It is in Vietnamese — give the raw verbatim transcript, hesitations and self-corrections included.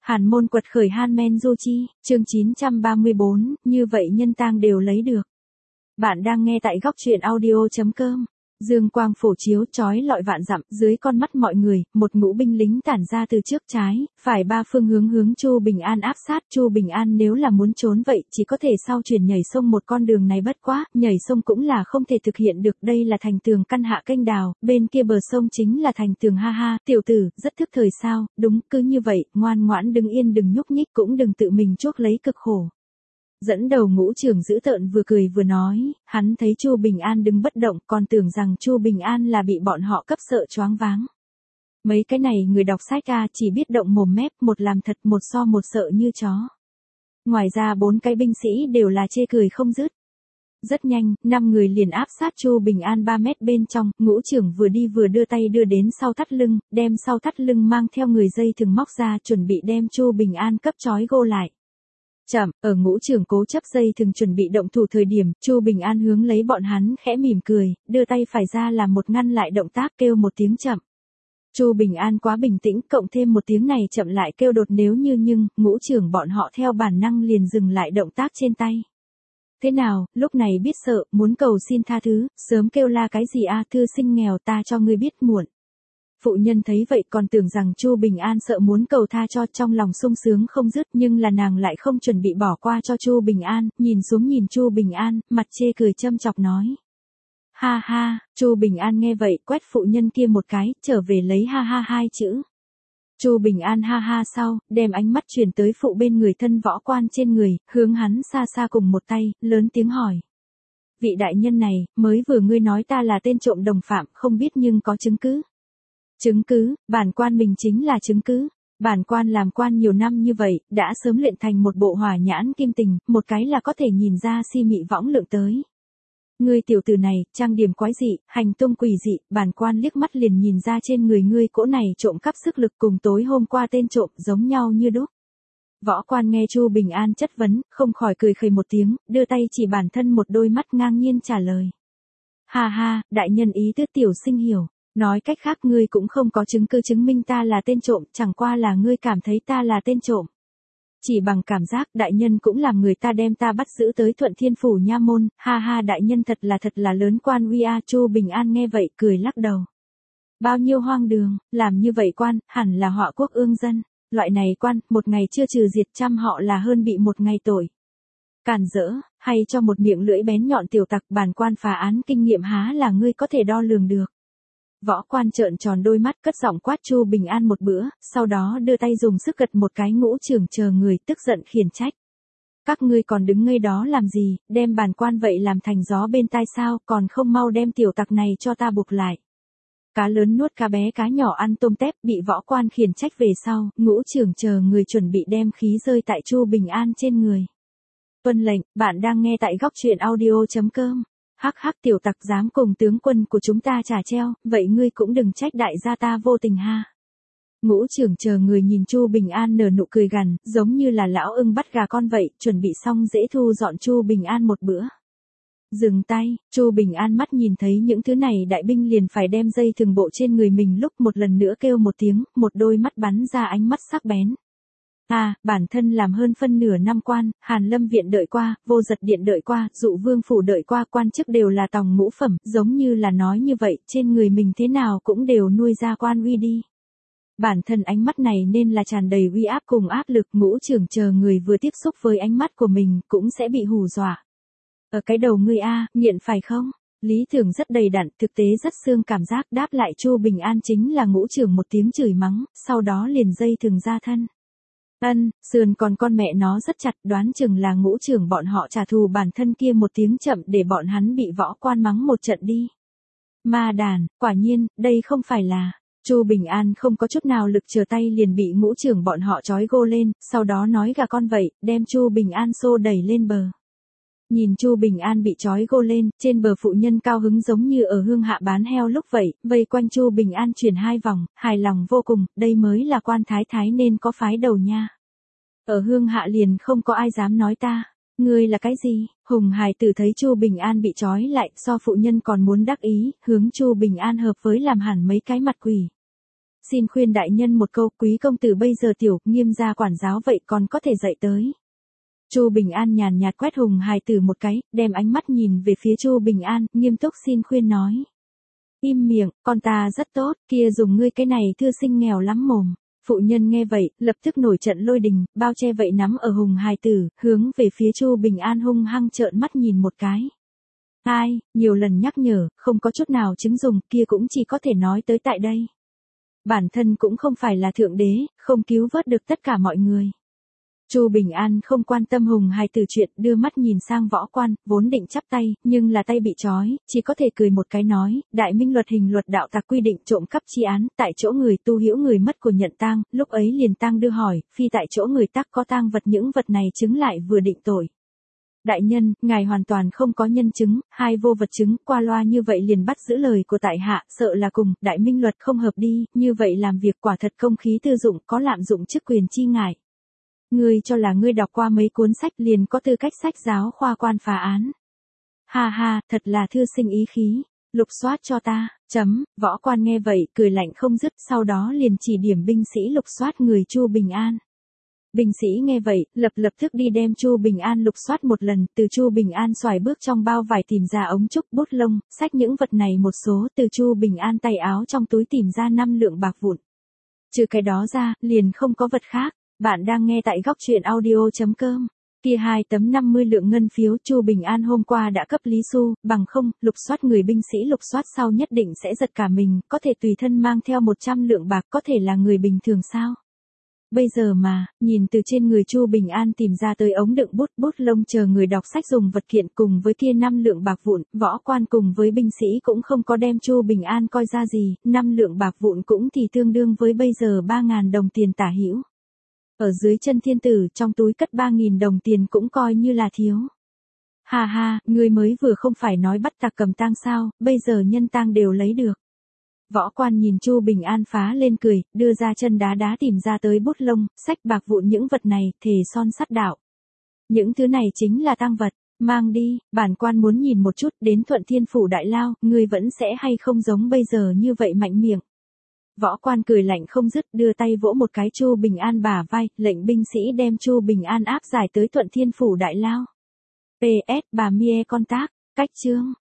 Hàn môn quật khởi Han Men Du Chi, chương chín trăm ba mươi bốn, như vậy nhân tang đều lấy được. Bạn đang nghe tại góc truyện audio chấm com. Dương quang phổ chiếu chói lọi vạn dặm, dưới con mắt mọi người, một ngũ binh lính tản ra từ trước trái, phải ba phương hướng hướng Chu Bình An áp sát. Chu Bình An nếu là muốn trốn vậy, chỉ có thể sau chuyển nhảy sông một con đường này bất quá, nhảy sông cũng là không thể thực hiện được. Đây là thành tường căn hạ kênh đào, bên kia bờ sông chính là thành tường. Ha ha, tiểu tử, rất thức thời sao? Đúng, cứ như vậy, ngoan ngoãn đứng yên đừng nhúc nhích, cũng đừng tự mình chuốc lấy cực khổ. Dẫn đầu ngũ trưởng dữ tợn vừa cười vừa nói, hắn thấy Chu Bình An đứng bất động, còn tưởng rằng Chu Bình An là bị bọn họ cấp sợ choáng váng. Mấy cái này người đọc sách a chỉ biết động mồm mép, một làm thật một so một sợ như chó. Ngoài ra bốn cái binh sĩ đều là chê cười không dứt. Rất nhanh, năm người liền áp sát Chu Bình An ba mét bên trong, ngũ trưởng vừa đi vừa đưa tay đưa đến sau thắt lưng, đem sau thắt lưng mang theo người dây thừng móc ra chuẩn bị đem Chu Bình An cấp trói gô lại. Chậm, ở ngũ trưởng cố chấp dây thường chuẩn bị động thủ thời điểm, Chu Bình An hướng lấy bọn hắn khẽ mỉm cười, đưa tay phải ra làm một ngăn lại động tác kêu một tiếng chậm. Chu Bình An quá bình tĩnh, cộng thêm một tiếng này chậm lại kêu đột nếu như nhưng, ngũ trưởng bọn họ theo bản năng liền dừng lại động tác trên tay. Thế nào, lúc này biết sợ, muốn cầu xin tha thứ, sớm kêu la cái gì a thư sinh nghèo ta cho ngươi biết muộn. Phụ nhân thấy vậy còn tưởng rằng Chu Bình An sợ muốn cầu tha cho, trong lòng sung sướng không dứt, nhưng là nàng lại không chuẩn bị bỏ qua cho Chu Bình An, nhìn xuống nhìn Chu Bình An, mặt chê cười châm chọc nói. Ha ha, Chu Bình An nghe vậy quét phụ nhân kia một cái, trở về lấy ha ha hai chữ. Chu Bình An ha ha sau, đem ánh mắt chuyển tới phụ bên người thân võ quan trên người, hướng hắn xa xa cùng một tay, lớn tiếng hỏi. Vị đại nhân này, mới vừa ngươi nói ta là tên trộm đồng phạm, không biết nhưng có chứng cứ. Chứng cứ, bản quan mình chính là chứng cứ. Bản quan làm quan nhiều năm như vậy, đã sớm luyện thành một bộ hỏa nhãn kim tình, một cái là có thể nhìn ra si mị võng lượng tới. Ngươi tiểu tử này, trang điểm quái dị, hành tung quỷ dị, bản quan liếc mắt liền nhìn ra trên người ngươi cỗ này trộm cắp sức lực cùng tối hôm qua tên trộm giống nhau như đúc. Võ quan nghe Chu Bình An chất vấn, không khỏi cười khẩy một tiếng, đưa tay chỉ bản thân một đôi mắt ngang nhiên trả lời. Ha ha, đại nhân ý tứ tiểu sinh hiểu. Nói cách khác ngươi cũng không có chứng cứ chứng minh ta là tên trộm, chẳng qua là ngươi cảm thấy ta là tên trộm. Chỉ bằng cảm giác đại nhân cũng làm người ta đem ta bắt giữ tới Thuận Thiên Phủ nha môn, ha ha đại nhân thật là thật là lớn quan uy a. Chu Bình An nghe vậy cười lắc đầu. Bao nhiêu hoang đường, làm như vậy quan, hẳn là họa quốc ương dân, loại này quan, một ngày chưa trừ diệt trăm họ là hơn bị một ngày tội. Càn rỡ, hay cho một miệng lưỡi bén nhọn tiểu tặc bản quan phá án kinh nghiệm há là ngươi có thể đo lường được. Võ quan trợn tròn đôi mắt cất giọng quát Chu Bình An một bữa, sau đó đưa tay dùng sức gật một cái ngũ trưởng chờ người tức giận khiển trách. Các ngươi còn đứng ngây đó làm gì, đem bản quan vậy làm thành gió bên tai sao, còn không mau đem tiểu tặc này cho ta buộc lại. Cá lớn nuốt cá bé cá nhỏ ăn tôm tép bị võ quan khiển trách về sau, ngũ trưởng chờ người chuẩn bị đem khí rơi tại Chu Bình An trên người. Tuân lệnh, bạn đang nghe tại góc truyện audio chấm com. Hắc hắc tiểu tặc dám cùng tướng quân của chúng ta trả treo, vậy ngươi cũng đừng trách đại gia ta vô tình ha. Ngũ trưởng chờ người nhìn Chu Bình An nở nụ cười gằn, giống như là lão ưng bắt gà con vậy, chuẩn bị xong dễ thu dọn Chu Bình An một bữa. Dừng tay, Chu Bình An mắt nhìn thấy những thứ này đại binh liền phải đem dây thừng bộ trên người mình lúc một lần nữa kêu một tiếng, một đôi mắt bắn ra ánh mắt sắc bén. À, bản thân làm hơn phân nửa năm quan, Hàn Lâm viện đợi qua, Vô Giật điện đợi qua, Dụ Vương phủ đợi qua, quan chức đều là tòng ngũ phẩm, giống như là nói như vậy, trên người mình thế nào cũng đều nuôi ra quan uy đi. Bản thân ánh mắt này nên là tràn đầy uy áp cùng áp lực, ngũ trưởng chờ người vừa tiếp xúc với ánh mắt của mình cũng sẽ bị hù dọa. Ở cái đầu ngươi a, nghiện phải không? Lý tưởng rất đầy đặn, thực tế rất xương cảm giác đáp lại Chu Bình An chính là ngũ trưởng một tiếng chửi mắng, sau đó liền dây thừng ra thân. Ân, sườn còn con mẹ nó rất chặt, đoán chừng là ngũ trưởng bọn họ trả thù bản thân kia một tiếng chậm để bọn hắn bị võ quan mắng một trận đi. Ma đàn, quả nhiên, đây không phải là. Chu Bình An không có chút nào lực chờ tay liền bị ngũ trưởng bọn họ trói gô lên, sau đó nói gà con vậy, đem Chu Bình An xô đẩy lên bờ. Nhìn Chu Bình An bị trói gô lên, trên bờ phụ nhân cao hứng giống như ở hương hạ bán heo lúc vậy, vây quanh Chu Bình An chuyển hai vòng, hài lòng vô cùng, đây mới là quan thái thái nên có phái đầu nha. Ở hương hạ liền không có ai dám nói ta, ngươi là cái gì? Hùng hài tử thấy Chu Bình An bị trói lại, so phụ nhân còn muốn đắc ý, hướng Chu Bình An hợp với làm hẳn mấy cái mặt quỷ. xin khuyên đại nhân một câu, quý công tử bây giờ tiểu, nghiêm gia quản giáo vậy còn có thể dạy tới. Chu Bình An nhàn nhạt quét Hùng hài tử một cái, đem ánh mắt nhìn về phía Chu Bình An, nghiêm túc xin khuyên nói. Im miệng, con ta rất tốt, kia dùng ngươi cái này thư sinh nghèo lắm mồm. Phụ nhân nghe vậy, lập tức nổi trận lôi đình, bao che vậy nắm ở Hùng hài tử, hướng về phía Chu Bình An hung hăng trợn mắt nhìn một cái. Ai, nhiều lần nhắc nhở, không có chút nào chứng dùng, kia cũng chỉ có thể nói tới tại đây. Bản thân cũng không phải là thượng đế, không cứu vớt được tất cả mọi người. Chu Bình An không quan tâm Hùng hài tử chuyện, đưa mắt nhìn sang Võ Quan, vốn định chắp tay, nhưng là tay bị trói, chỉ có thể cười một cái nói, đại minh luật hình luật đạo tặc quy định trộm cắp chi án, tại chỗ người tu hữu người mất của nhận tang, lúc ấy liền tang đưa hỏi, phi tại chỗ người tắc có tang vật những vật này chứng lại vừa định tội. Đại nhân, ngài hoàn toàn không có nhân chứng, hai vô vật chứng, qua loa như vậy liền bắt giữ lời của tại hạ, sợ là cùng, đại minh luật không hợp đi, như vậy làm việc quả thật công khí tư dụng, có lạm dụng chức quyền chi ngại. Ngươi cho là ngươi đọc qua mấy cuốn sách liền có tư cách sách giáo khoa quan phá án. Ha ha, thật là thư sinh ý khí, lục soát cho ta, chấm, Võ Quan nghe vậy, cười lạnh không dứt, sau đó liền chỉ điểm binh sĩ lục soát người Chu Bình An. Binh sĩ nghe vậy, lập lập tức đi đem Chu Bình An lục soát một lần, từ Chu Bình An xoài bước trong bao vải tìm ra ống trúc bút lông, xách những vật này một số, từ Chu Bình An tay áo trong túi tìm ra năm lượng bạc vụn. Trừ cái đó ra, liền không có vật khác. Bạn đang nghe tại góc truyện audio chấm com. Kia hai tấm năm mươi lượng ngân phiếu Chu Bình An hôm qua đã cấp Lý Xu, bằng không, lục soát người binh sĩ lục soát sau nhất định sẽ giật cả mình, có thể tùy thân mang theo một trăm lượng bạc, có thể là người bình thường sao? Bây giờ mà, nhìn từ trên người Chu Bình An tìm ra tới ống đựng bút bút lông chờ người đọc sách dùng vật kiện cùng với kia năm lượng bạc vụn, Võ Quan cùng với binh sĩ cũng không có đem Chu Bình An coi ra gì, năm lượng bạc vụn cũng thì tương đương với bây giờ ba ngàn đồng tiền tả hữu. Ở dưới chân thiên tử trong túi cất ba nghìn đồng tiền cũng coi như là thiếu. Ha ha, ngươi mới vừa không phải nói bắt tặc cầm tang sao, bây giờ nhân tang đều lấy được. Võ Quan nhìn Chu Bình An phá lên cười, đưa ra chân đá đá tìm ra tới bút lông, sách bạc vụn những vật này, thề son sắt đạo. Những thứ này chính là tang vật, mang đi, bản quan muốn nhìn một chút đến Thuận Thiên Phủ Đại Lao, ngươi vẫn sẽ hay không giống bây giờ như vậy mạnh miệng. Võ Quan cười lạnh không dứt, đưa tay vỗ một cái Chu Bình An bả vai, lệnh binh sĩ đem Chu Bình An áp giải tới Thuận Thiên Phủ Đại Lao. pê ét bà Mie con tác, cách chương.